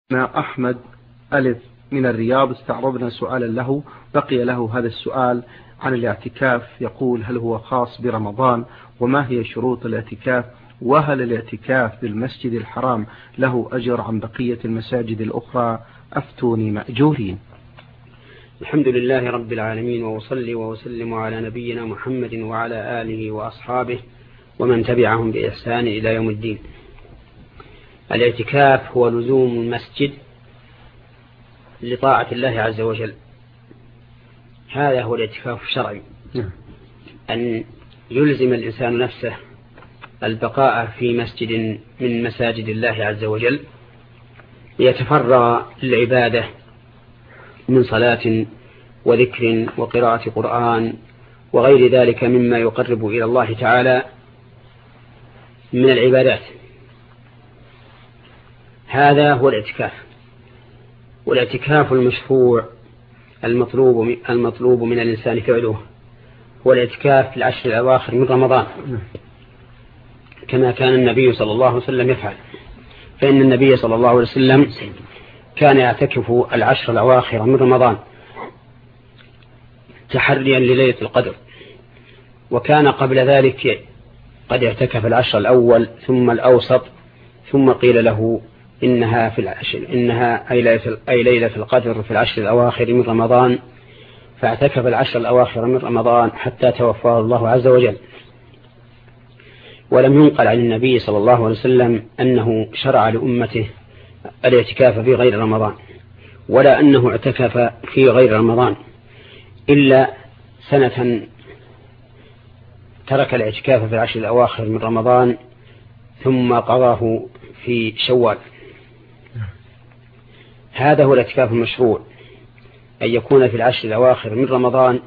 أحمد ألف من الرياض استعرضنا سؤالا له بقي له هذا السؤال عن الاعتكاف. يقول: هل هو خاص برمضان؟ وما هي شروط الاعتكاف؟ وهل الاعتكاف بالمسجد الحرام له أجر عن بقية المساجد الأخرى؟ أفتوني مأجورين. الحمد لله رب العالمين، وأصلي وأسلم على نبينا محمد وعلى آله وأصحابه ومن تبعهم بإحسان إلى يوم الدين. الاعتكاف هو لزوم المسجد لطاعة الله عز وجل، هذا هو الاعتكاف الشرعي، أن يلزم الإنسان نفسه البقاء في مسجد من مساجد الله عز وجل ليتفرغ للعبادة من صلاة وذكر وقراءة قرآن وغير ذلك مما يقرب إلى الله تعالى من العبادات. هذا هو الاعتكاف. والاعتكاف المشروع المطلوب من الإنسان فعله هو الاعتكاف في العشر الأواخر من رمضان، كما كان النبي صلى الله عليه وسلم يفعل. فإن النبي صلى الله عليه وسلم كان يعتكف العشر الأواخر من رمضان تحريا لليلة القدر، وكان قبل ذلك قد اعتكف العشر الأول ثم الأوسط، ثم قيل له إنها في العشر أي ليلة القدر في العشر الأواخر من رمضان، فاعتكف العشر الأواخر من رمضان حتى توفاه الله عز وجل. ولم ينقل عن النبي صلى الله عليه وسلم أنه شرع لأمته الاعتكاف في غير رمضان، ولا أنه اعتكف في غير رمضان، إلا سنة ترك الاعتكاف في العشر الأواخر من رمضان ثم قضاه في شوال. هذا هو الاعتكاف المشروع، أن يكون في العشر الأواخر من رمضان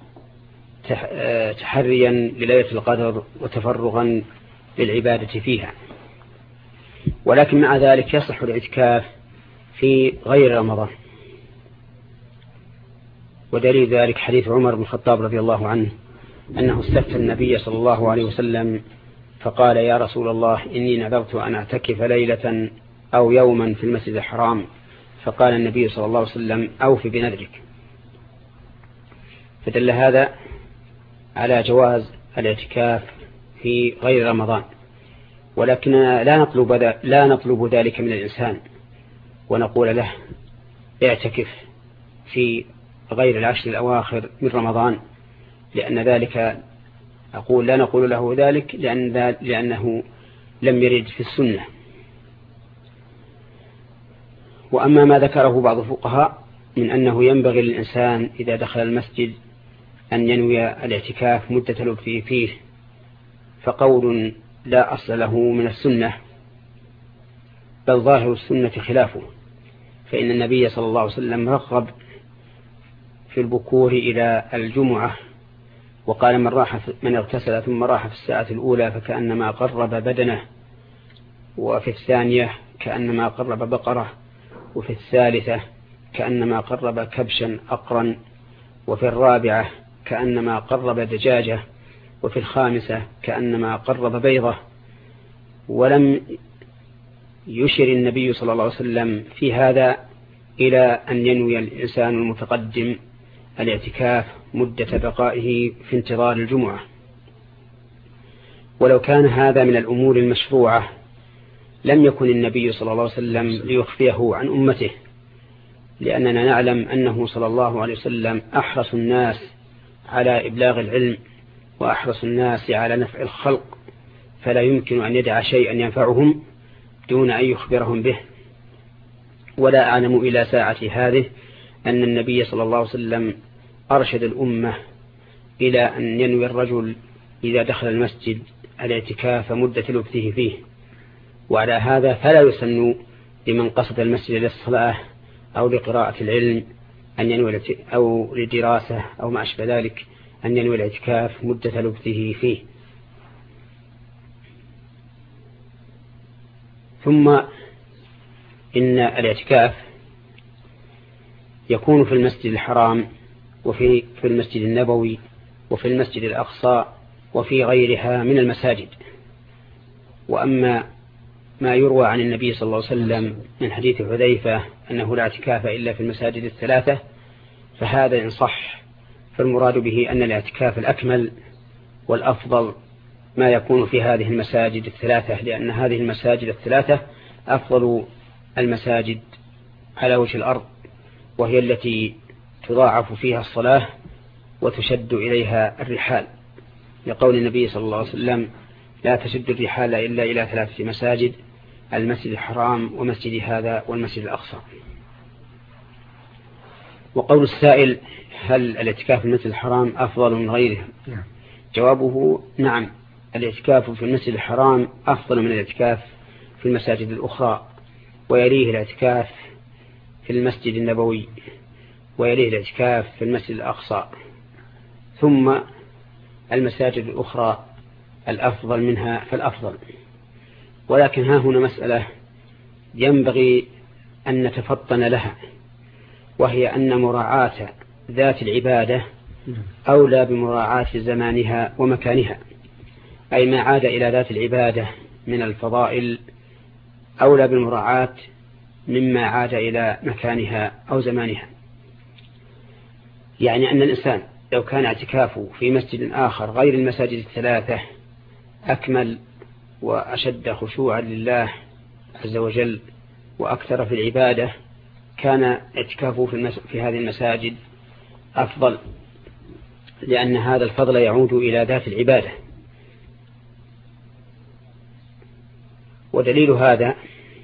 تحريا لليلة القدر وتفرغا للعبادة فيها. ولكن مع ذلك يصح الاعتكاف في غير رمضان، ودليل ذلك حديث عمر بن الخطاب رضي الله عنه أنه استفتى النبي صلى الله عليه وسلم فقال: يا رسول الله، إني نذرت أن أعتكف ليلة أو يوما في المسجد الحرام. فقال النبي صلى الله عليه وسلم: أوف بنذرك. فدل هذا على جواز الاعتكاف في غير رمضان، ولكننا لا نطلب ذلك من الإنسان ونقول له اعتكف في غير العشر الأواخر من رمضان، لأن ذلك لا نقول له ذلك لأنه لم يرد في السنة. وأما ما ذكره بعض الفقهاء من أنه ينبغي للإنسان إذا دخل المسجد أن ينوي الاعتكاف مدة لبثه فيه، فقول لا أصل له من السنة، بل ظاهر السنة خلافه. فإن النبي صلى الله عليه وسلم رغب في البكور إلى الجمعة، وقال: من اغتسل ثم راح في الساعة الأولى فكأنما قرب بدنه، وفي الثانية كأنما قرب بقرة، وفي الثالثة كأنما قرب كبشا أقرا، وفي الرابعة كأنما قرب دجاجة، وفي الخامسة كأنما قرب بيضة. ولم يشر النبي صلى الله عليه وسلم في هذا إلى أن ينوي الإنسان المتقدم الاعتكاف مدة بقائه في انتظار الجمعة. ولو كان هذا من الأمور المشروعة لم يكن النبي صلى الله عليه وسلم ليخفيه عن أمته، لأننا نعلم أنه صلى الله عليه وسلم أحرص الناس على إبلاغ العلم وأحرص الناس على نفع الخلق، فلا يمكن أن يدع شيئا ينفعهم دون أن يخبرهم به. ولا أعلم إلى ساعة هذه أن النبي صلى الله عليه وسلم أرشد الأمة إلى أن ينوي الرجل إذا دخل المسجد الاعتكاف مدة لبثه فيه. وعلى هذا فلا يسن لمن قصد المسجد للصلاة أو لقراءة العلم أن ينوي أو لدراسة أو ما أشبه ذلك أن ينوي الاعتكاف مدة لبثه فيه. ثم إن الاعتكاف يكون في المسجد الحرام وفي المسجد النبوي وفي المسجد الأقصى وفي غيرها من المساجد. وأما ما يروى عن النبي صلى الله عليه وسلم من حديث حذيفة أنه لا اعتكاف إلا في المساجد الثلاثة، فهذا إن صح فالمراد به أن الاعتكاف الأكمل والأفضل ما يكون في هذه المساجد الثلاثة، لأن هذه المساجد الثلاثة أفضل المساجد على وجه الأرض، وهي التي تضاعف فيها الصلاة وتشد إليها الرحال، لقول النبي صلى الله عليه وسلم: لا تشد الرحال إلا إلى 3 مساجد: المسجد الحرام ومسجد هذا والمسجد الأقصى. وقول السائل: هل الاعتكاف في المسجد الحرام أفضل من غيره؟ جوابه: نعم، الاعتكاف في المسجد الحرام أفضل من الاعتكاف في المساجد الأخرى، ويليه الاعتكاف في المسجد النبوي، ويليه الاعتكاف في المسجد الأقصى، ثم المساجد الأخرى الأفضل منها فالأفضل. ولكن ها هنا مسألة ينبغي أن نتفطن لها، وهي أن مراعاة ذات العبادة أولى بمراعاة زمانها ومكانها، أي ما عاد إلى ذات العبادة من الفضائل أولى بالمراعاة مما عاد إلى مكانها أو زمانها. يعني أن الإنسان لو كان اعتكافه في مسجد آخر غير المساجد الثلاثة أكمل وأشد خشوعا لله عز وجل وأكثر في العبادة، كان اعتكافه في هذه المساجد أفضل، لأن هذا الفضل يعود إلى ذات العبادة. ودليل هذا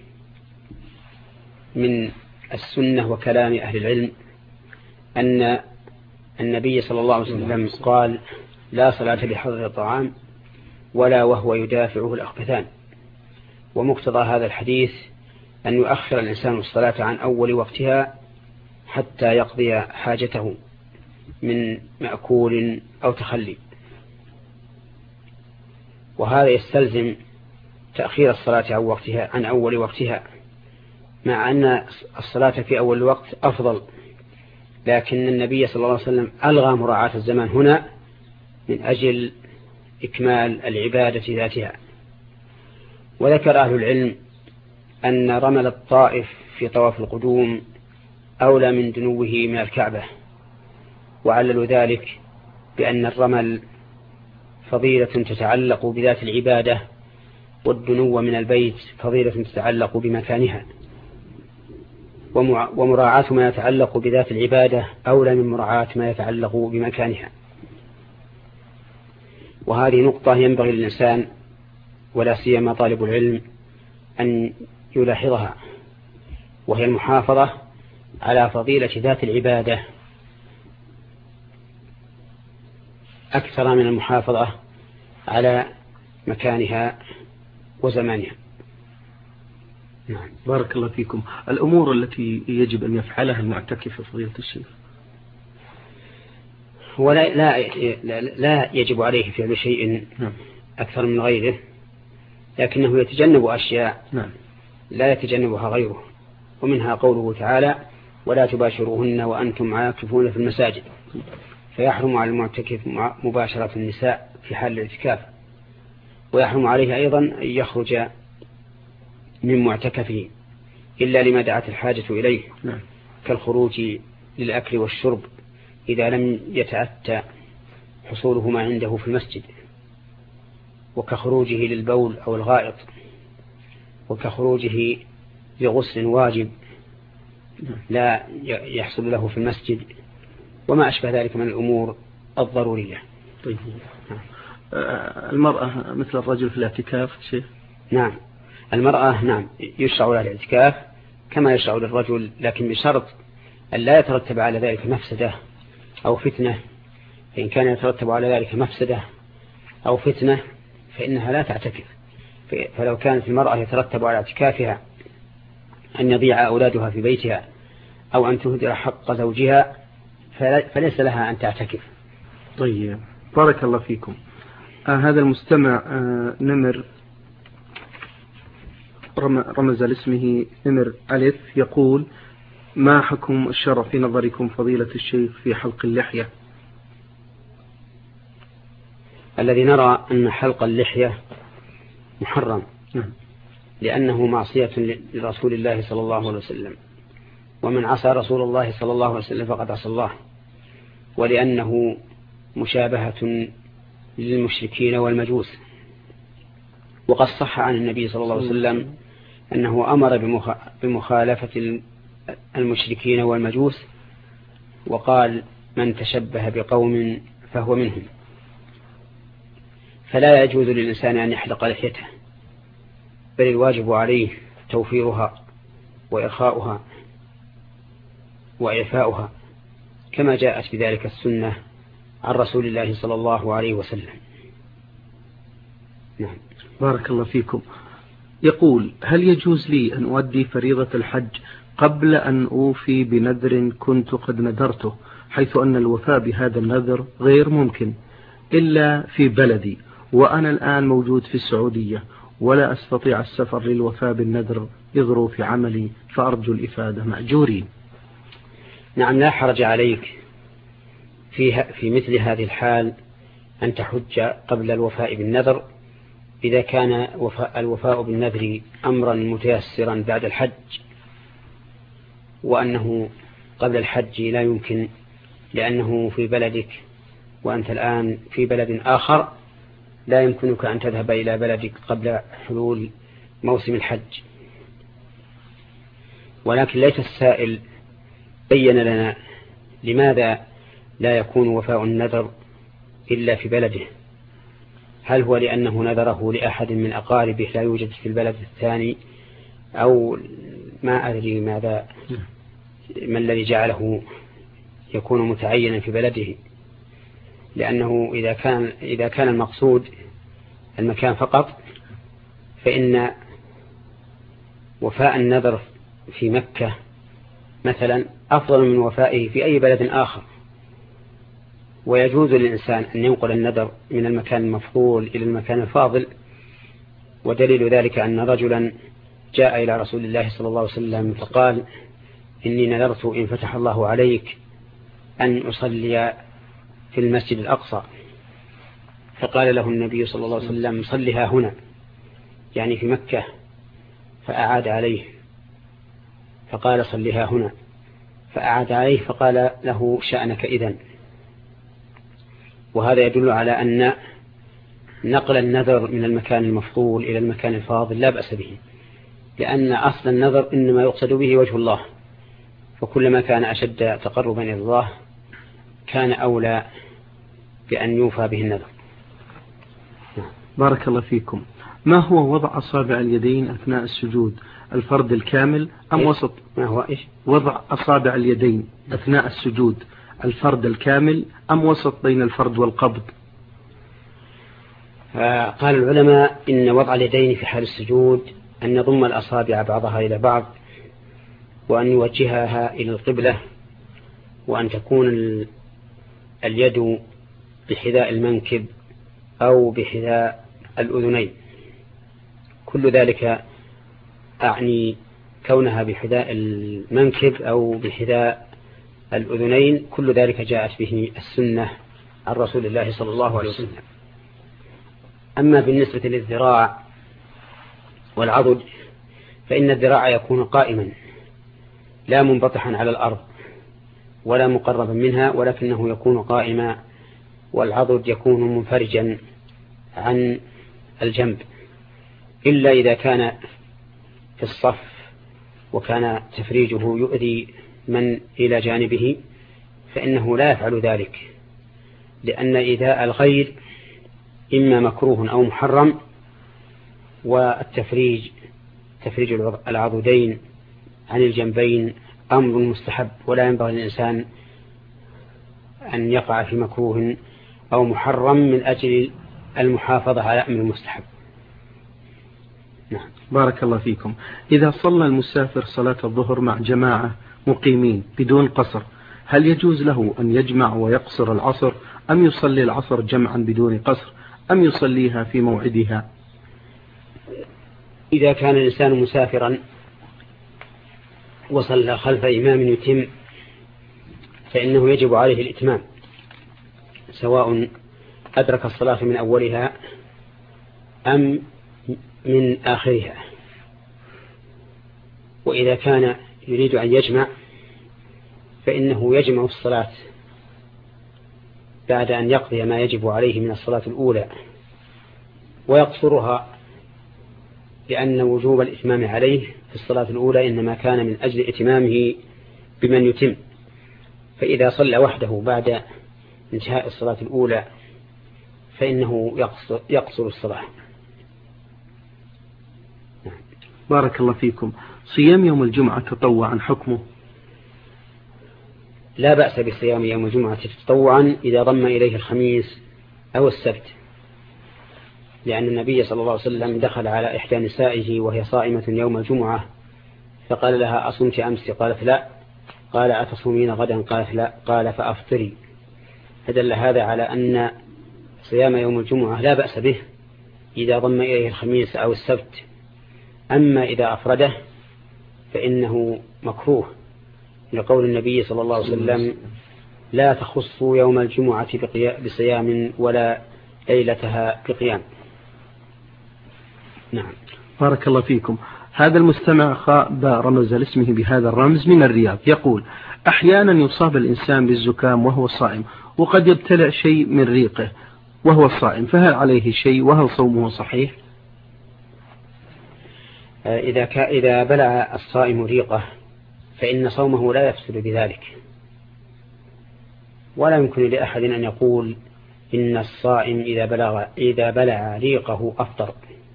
من السنة وكلام أهل العلم أن النبي صلى الله عليه وسلم قال: لا صلاة بحضر الطعام ولا وهو يدافعه الأخبثان. ومقتضى هذا الحديث أن يؤخر الإنسان الصلاة عن أول وقتها حتى يقضي حاجته من مأكول أو تخلي، وهذا يستلزم تأخير الصلاة عن أول وقتها، مع أن الصلاة في أول الوقت أفضل، لكن النبي صلى الله عليه وسلم ألغى مراعاة الزمان هنا من أجل إكمال العبادة ذاتها. وذكر أهل العلم أن رمل الطائف في طواف القدوم أولى من دنوه من الكعبة، وعللوا ذلك بأن الرمل فضيلة تتعلق بذات العبادة، والدنو من البيت فضيلة تتعلق بمكانها، ومراعاة ما يتعلق بذات العبادة أولى من مراعاة ما يتعلق بمكانها. وهذه نقطة ينبغي للإنسان ولا سيما طالب العلم أن يلاحظها، وهي المحافظة على فضيلة ذات العبادة أكثر من المحافظة على مكانها وزمانها. نعم، بارك الله فيكم. الأمور التي يجب أن يفعلها المعتكف فضيلة الشيخ، ولا لا يجب عليه فعل شيء أكثر من غيره، لكنه يتجنب أشياء لا يتجنبها غيره، ومنها قوله تعالى: ولا تباشروهن وأنتم عاكفون في المساجد، فيحرم على المعتكف مباشرة النساء في حال الاعتكاف، ويحرم عليه أيضا أن يخرج من معتكفه إلا لما دعت الحاجة إليه، كالخروج للأكل والشرب إذا لم يتأتى حصولهما عنده في المسجد، وكخروجه للبول أو الغائط، وكخروجه لغسل واجب لا يحصل له في المسجد، وما أشبه ذلك من الأمور الضرورية. طيب. المرأة مثل الرجل في الاعتكاف شيء؟ نعم، المرأة نعم يشرع لها الاعتكاف كما يشرع للرجل، لكن بشرط أن لا يترتب على ذلك مفسدة أو فتنة. فإن كان يترتب على ذلك مفسدة أو فتنة فإنها لا تعتكف. فلو كانت المرأة يترتب على اعتكافها أن يضيع أولادها في بيتها أو أن تهدر حق زوجها فليس لها أن تعتكف. طيب، بارك الله فيكم. هذا المستمع نمر رمز لاسمه نمر ألف، يقول: ما حكم الشرع في نظركم فضيلة الشيخ في حلق اللحية؟ الذي نرى أن حلق اللحية محرم، لأنه معصية لرسول الله صلى الله عليه وسلم، ومن عصى رسول الله صلى الله عليه وسلم فقد عصى الله، ولأنه مشابهة للمشركين والمجوس. وقد صح عن النبي صلى الله عليه وسلم أنه أمر بمخالفة المشركين والمجوس، وقال: من تشبه بقوم فهو منهم. فلا يجوز للإنسان أن يحلق لحيته، بل الواجب عليه توفيرها وإرخاؤها وإعفاؤها، كما جاءت بذلك السنة عن رسول الله صلى الله عليه وسلم. نعم. بارك الله فيكم. يقول: هل يجوز لي أن أؤدي فريضة الحج قبل أن أوفي بنذر كنت قد نذرته، حيث أن الوفاء بهذا النذر غير ممكن إلا في بلدي، وأنا الآن موجود في السعودية ولا أستطيع السفر للوفاء بالنذر لظروف عملي، فأرجو الإفادة مأجورين. نعم، لا حرج عليك في مثل هذه الحال أن تحج قبل الوفاء بالنذر، إذا كان الوفاء بالنذر أمرا متيسرا بعد الحج، وأنه قبل الحج لا يمكن لأنه في بلدك وأنت الآن في بلد آخر، لا يمكنك أن تذهب إلى بلدك قبل حلول موسم الحج. ولكن ليس السائل بين لنا لماذا لا يكون وفاء النذر إلا في بلده. هل هو لأنه نذره لأحد من أقاربه لا يوجد في البلد الثاني، أو ما أدري ما الذي جعله يكون متعينا في بلده؟ لأنه إذا كان المقصود المكان فقط، فإن وفاء النذر في مكة مثلا أفضل من وفائه في أي بلد آخر. ويجوز للإنسان أن ينقل النذر من المكان المفضول إلى المكان الفاضل، ودليل ذلك أن رجلا جاء إلى رسول الله صلى الله عليه وسلم فقال: إني نذرت إن فتح الله عليك أن أصلي في المسجد الأقصى. فقال له النبي صلى الله عليه وسلم: صلها هنا، يعني في مكة. فأعاد عليه فقال: صلها هنا. فأعاد عليه فقال له: شأنك إذن. وهذا يدل على أن نقل النذر من المكان المفضول إلى المكان الفاضل لا بأس به، لأن أصل النذر إنما يقصد به وجه الله، فكلما كان أشد تقربا إلى الله كان أولى بأن يوفى به النذر. بارك الله فيكم. ما هو وضع أصابع اليدين أثناء السجود، الفرد الكامل أم وسط؟ ما هو إيش؟ وضع أصابع اليدين أثناء السجود الفرد الكامل أم وسط بين الفرد والقبض؟ قال العلماء إن وضع اليدين في حال السجود أن يضم الأصابع بعضها إلى بعض، وأن يوجهها إلى القبلة، وأن تكون اليد بحذاء المنكب أو بحذاء الأذنين. كل ذلك أعني كونها بحذاء المنكب أو بحذاء الأذنين، كل ذلك جاءت به السنة عن رسول الله صلى الله عليه وسلم. أما بالنسبة للذراع والعضد، فإن الذراع يكون قائما لا منبطحا على الأرض ولا مقربا منها، ولكنه يكون قائما، والعضد يكون منفرجا عن الجنب، إلا إذا كان في الصف وكان تفريجه يؤذي من إلى جانبه، فإنه لا يفعل ذلك، لأن إيذاء الغير إما مكروه أو محرم، والتفريج تفريج العضدين عن الجنبين أمر مستحب، ولا ينبغي للإنسان أن يقع في مكروه أو محرم من أجل المحافظة على أمر مستحب. نعم. بارك الله فيكم. إذا صلى المسافر صلاة الظهر مع جماعة مقيمين بدون قصر، هل يجوز له أن يجمع ويقصر العصر، أم يصلي العصر جمعا بدون قصر، أم يصليها في موعدها؟ إذا كان الإنسان مسافرا وصلى خلف إمام يتم، فإنه يجب عليه الإتمام، سواء أدرك الصلاة من أولها أم من آخرها. وإذا كان يريد أن يجمع فإنه يجمع الصلاة بعد أن يقضي ما يجب عليه من الصلاة الأولى ويقصرها، لأن وجوب الإتمام عليه في الصلاة الأولى إنما كان من أجل إتمامه بمن يتم، فإذا صلى وحده بعد انتهاء الصلاة الأولى فإنه يقصر الصلاة. بارك الله فيكم. صيام يوم الجمعة تطوعا حكمه؟ لا بأس بصيام يوم الجمعة تطوعا إذا ضم إليه الخميس أو السبت، لأن النبي صلى الله عليه وسلم دخل على إحدى نسائه وهي صائمة يوم الجمعة فقال لها: أصمت أمس؟ قالت: لا. قال: أتصومين غدا؟ قالت: لا. قال: فأفطري. فدل هذا على أن صيام يوم الجمعة لا بأس به إذا ضم إليه الخميس أو السبت، أما إذا أفرده فإنه مكروه، لقول النبي صلى الله عليه وسلم: لا تخصوا يوم الجمعة بصيام ولا ليلتها بقيام. نعم. بارك الله فيكم. هذا المستمع خاء رمز لاسمه بهذا الرمز من الرياض، يقول: أحيانا يصاب الإنسان بالزكام وهو صائم، وقد يبتلع شيء من ريقه وهو صائم، فهل عليه شيء وهل صومه صحيح؟ إذا بلع الصائم ريقه فإن صومه لا يفسد بذلك، ولا يمكن لأحد أن يقول إن الصائم إذا بلع ريقه أفطر،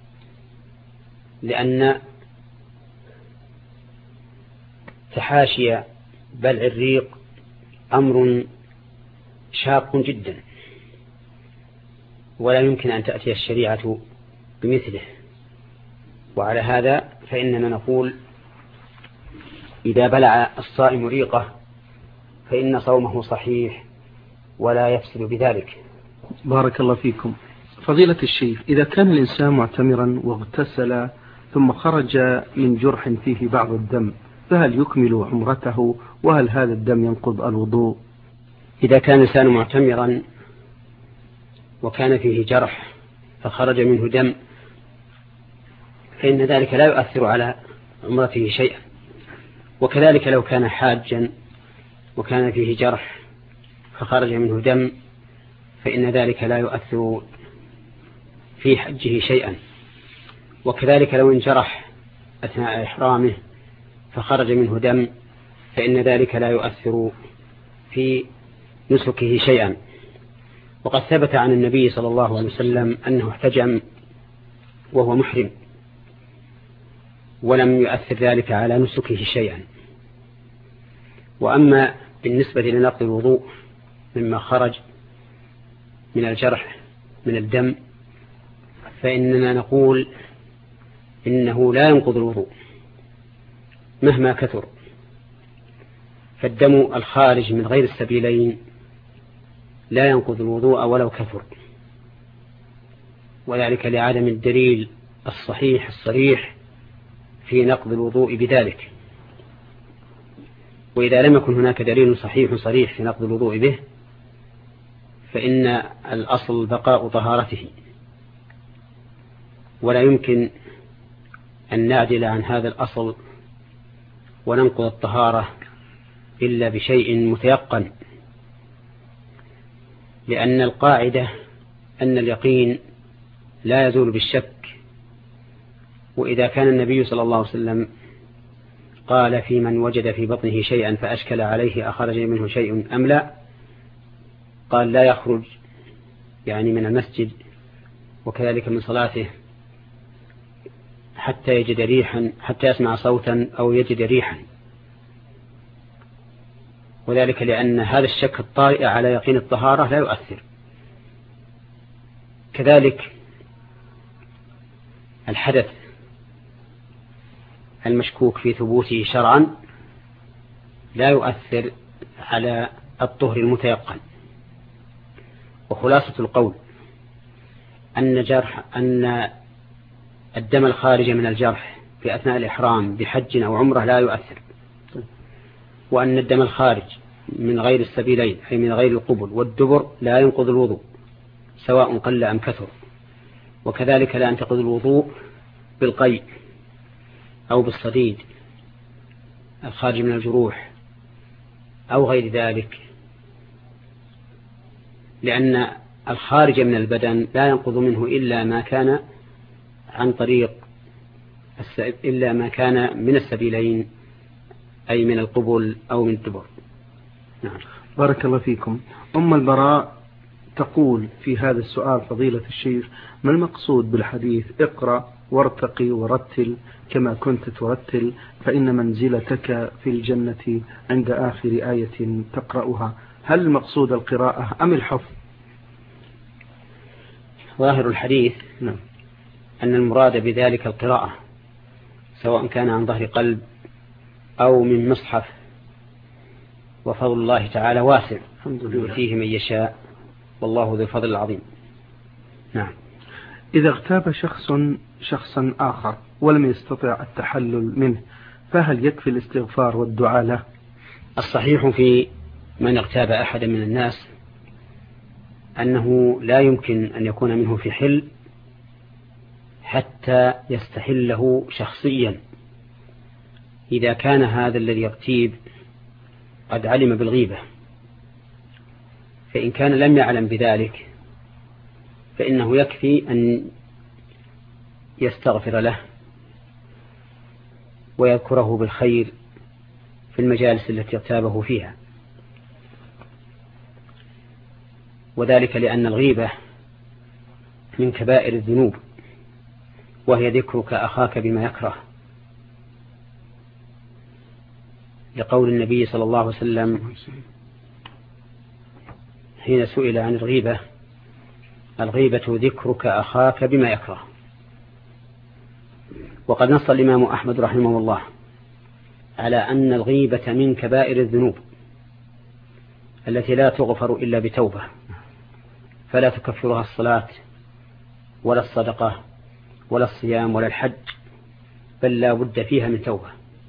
لأن تحاشي بلع الريق أمر شاق جدا، ولا يمكن أن تأتي الشريعة بمثله. وعلى هذا فإننا نقول: إذا بلع الصائم ريقه فإن صومه صحيح ولا يفسد بذلك. بارك الله فيكم. فضيلة الشيخ، إذا كان الإنسان معتمرا واغتسل ثم خرج من جرح فيه بعض الدم، فهل يكمل عمرته؟ وهل هذا الدم ينقض الوضوء؟ إذا كان الإنسان معتمرا وكان فيه جرح فخرج منه دم فإن ذلك لا يؤثر على عمرته شيئا، وكذلك لو كان حاجا وكان فيه جرح فخرج منه دم فإن ذلك لا يؤثر في حجه شيئا، وكذلك لو انجرح أثناء إحرامه فخرج منه دم فإن ذلك لا يؤثر في نسكه شيئا. وقد ثبت عن النبي صلى الله عليه وسلم أنه احتجم وهو محرم ولم يؤثر ذلك على نسكه شيئا. وأما بالنسبة لنقض الوضوء مما خرج من الجرح من الدم فإننا نقول إنه لا ينقض الوضوء مهما كثر، فالدم الخارج من غير السبيلين لا ينقض الوضوء ولو كثر، وذلك لعدم الدليل الصحيح الصريح في نقض الوضوء بذلك. وإذا لم يكن هناك دليل صحيح صريح في نقض الوضوء به فإن الأصل بقاء طهارته، ولا يمكن أن نعدل عن هذا الأصل وننقض الطهارة إلا بشيء متيقن، لأن القاعدة أن اليقين لا يزول بالشك. وإذا كان النبي صلى الله عليه وسلم قال في من وجد في بطنه شيئا فأشكل عليه أخرج منه شيء أم لا، قال لا يخرج يعني من المسجد وكذلك من صلاته حتى يجد ريحا، حتى يسمع صوتا أو يجد ريحا، وذلك لأن هذا الشك الطارئ على يقين الطهارة لا يؤثر. كذلك الحدث المشكوك في ثبوته شرعا لا يؤثر على الطهر المتيقن. وخلاصة القول أن الدم الخارج من الجرح في أثناء الإحرام بحج أو عمره لا يؤثر، وأن الدم الخارج من غير السبيلين أي من غير القبل والدبر لا ينقض الوضوء سواء قل أم كثر، وكذلك لا ينتقض الوضوء بالقيء أو بالصديد الخارج من الجروح أو غير ذلك، لأن الخارج من البدن لا ينقض منه إلا ما كان عن طريق إلا ما كان من السبيلين، أي من القبل أو من الدبر. نعم. بارك الله فيكم. أم البراء تقول في هذا السؤال: فضيلة الشيخ، ما المقصود بالحديث اقرأ وارتقي ورتل كما كنت ترتل، فإن منزلتك في الجنة عند آخر آية تقرأها؟ هل المقصود القراءة أم الحفظ؟ ظاهر الحديث أن المراد بذلك القراءة، سواء كان عن ظهر قلب أو من مصحف، وفضل الله تعالى واسع يؤتيه من يشاء، والله ذو الفضل العظيم. نعم. إذا اغتاب شخصا آخر ولم يستطع التحلل منه، فهل يكفي الاستغفار والدعاء له؟ الصحيح في من اغتاب أحد من الناس أنه لا يمكن أن يكون منه في حل حتى يستحله شخصيا. إذا كان هذا الذي يغتيب قد علم بالغيبة، فإن كان لم يعلم بذلك فإنه يكفي أن يستغفر له ويذكره بالخير في المجالس التي اغتابه فيها، وذلك لأن الغيبة من كبائر الذنوب، وهي ذكرك أخاك بما يكره، لقول النبي صلى الله عليه وسلم حين سئل عن الغيبة: الغيبة ذكرك أخاك بما يكره. وقد نص الإمام أحمد رحمه الله على أن الغيبة من كبائر الذنوب التي لا تغفر إلا بتوبة، فلا تكفرها الصلاة ولا الصدقة ولا الصيام ولا الحج، بل لا بد فيها من توبة.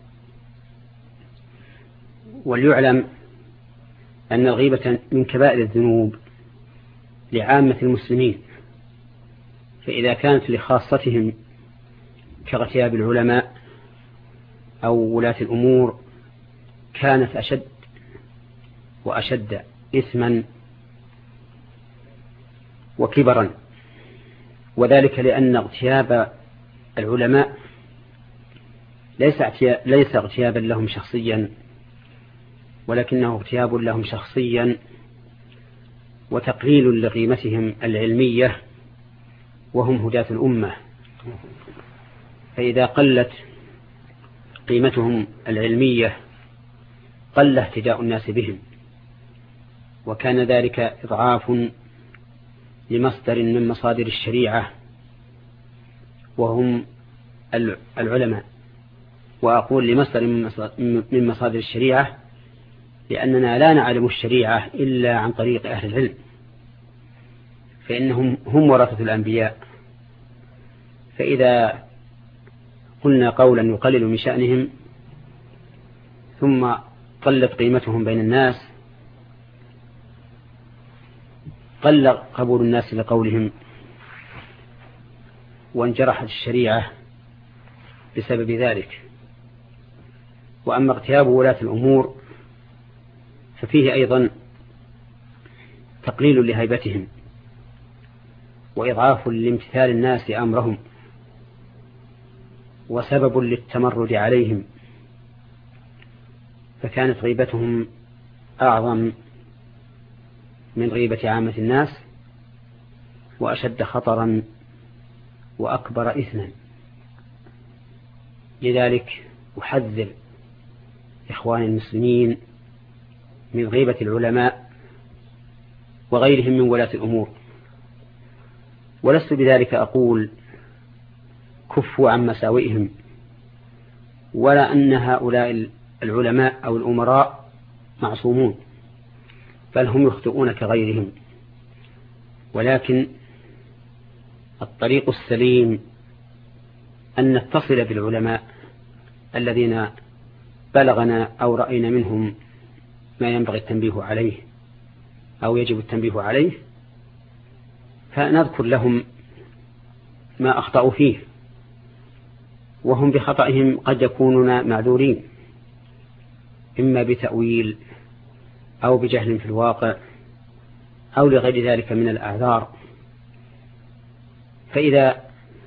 وليعلم أن الغيبة من كبائر الذنوب لعامة المسلمين، فإذا كانت لخاصتهم كاغتياب العلماء أو ولاة الأمور كانت أشد وأشد إثما وكبرا، وذلك لأن اغتياب العلماء ليس اغتيابا لهم شخصيا، ولكنه اغتياب لهم شخصيا وتقليل لقيمتهم العلمية، وهم هداة الأمة. فإذا قلت قيمتهم العلمية قل اهتداء الناس بهم، وكان ذلك إضعاف لمصدر من مصادر الشريعة وهم العلماء. وأقول لمصدر من مصادر الشريعة لأننا لا نعلم الشريعة إلا عن طريق أهل العلم، فإنهم هم ورثة الأنبياء. فإذا قلنا قولا يقلل من شأنهم ثم قلت قيمتهم بين الناس قل قبول الناس لقولهم، وانجرحت الشريعة بسبب ذلك. وأما اغتياب ولاة الأمور ففيه أيضا تقليل لهيبتهم وإضعاف لامتثال الناس أمرهم وسبب للتمرد عليهم، فكانت غيبتهم أعظم من غيبة عامة الناس وأشد خطرا وأكبر إثما. لذلك أحذر إخوان المسلمين من غيبة العلماء وغيرهم من ولاة الأمور. ولست بذلك أقول كفوا عن مساوئهم، ولا أن هؤلاء العلماء أو الأمراء معصومون، بل هم يخطئون كغيرهم، ولكن الطريق السليم أن نتصل بالعلماء الذين بلغنا أو رأينا منهم ما ينبغي التنبيه عليه أو يجب التنبيه عليه، فنذكر لهم ما أخطأوا فيه، وهم بخطئهم قد يكونون معذورين، إما بتأويل أو بجهل في الواقع أو لغير ذلك من الأعذار، فإذا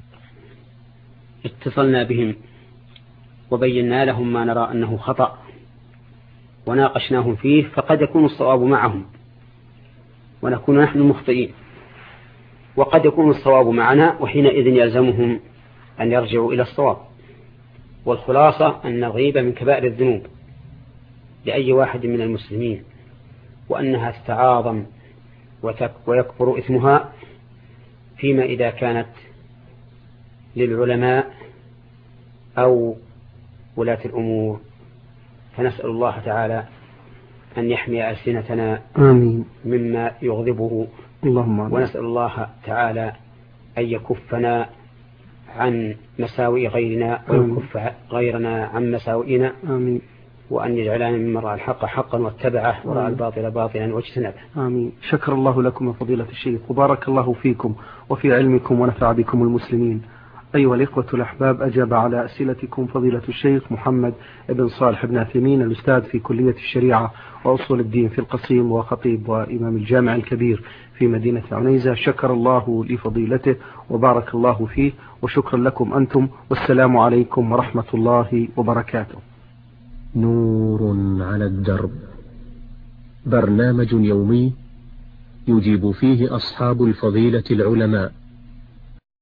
اتصلنا بهم وبينا لهم ما نرى أنه خطأ وناقشناهم فيه فقد يكون الصواب معهم ونكون نحن مخطئين، وقد يكون الصواب معنا وحينئذ يلزمهم أن يرجعوا إلى الصواب. والخلاصة أن الغيبة من كبائر الذنوب لأي واحد من المسلمين، وأنها تتعاظم ويكبر إثمها فيما إذا كانت للعلماء أو ولاة الأمور. فنسأل الله تعالى أن يحمي ألسنتنا مما يغضبه، ونسأل الله تعالى أن يكفنا عن مساوئ غيرنا ويكف غيرنا عن مساوئنا، وأن يجعلنا ممن رأى الحق حقا واتبعه ورأى الباطل باطلا واجتنبه. آمين. شكر الله لكم فضيلة الشيخ، وبارك الله فيكم وفي علمكم ونفع بكم المسلمين. أيها الإخوة الأحباب، أجاب على أسئلتكم فضيلة الشيخ محمد بن صالح بن عثيمين، الأستاذ في كلية الشريعة وأصول الدين في القصيم، وخطيب وإمام الجامع الكبير في مدينة عنيزة. شكر الله لفضيلته وبارك الله فيه، وشكرا لكم أنتم، والسلام عليكم ورحمة الله وبركاته. نور على الدرب، برنامج يومي يجيب فيه أصحاب الفضيلة العلماء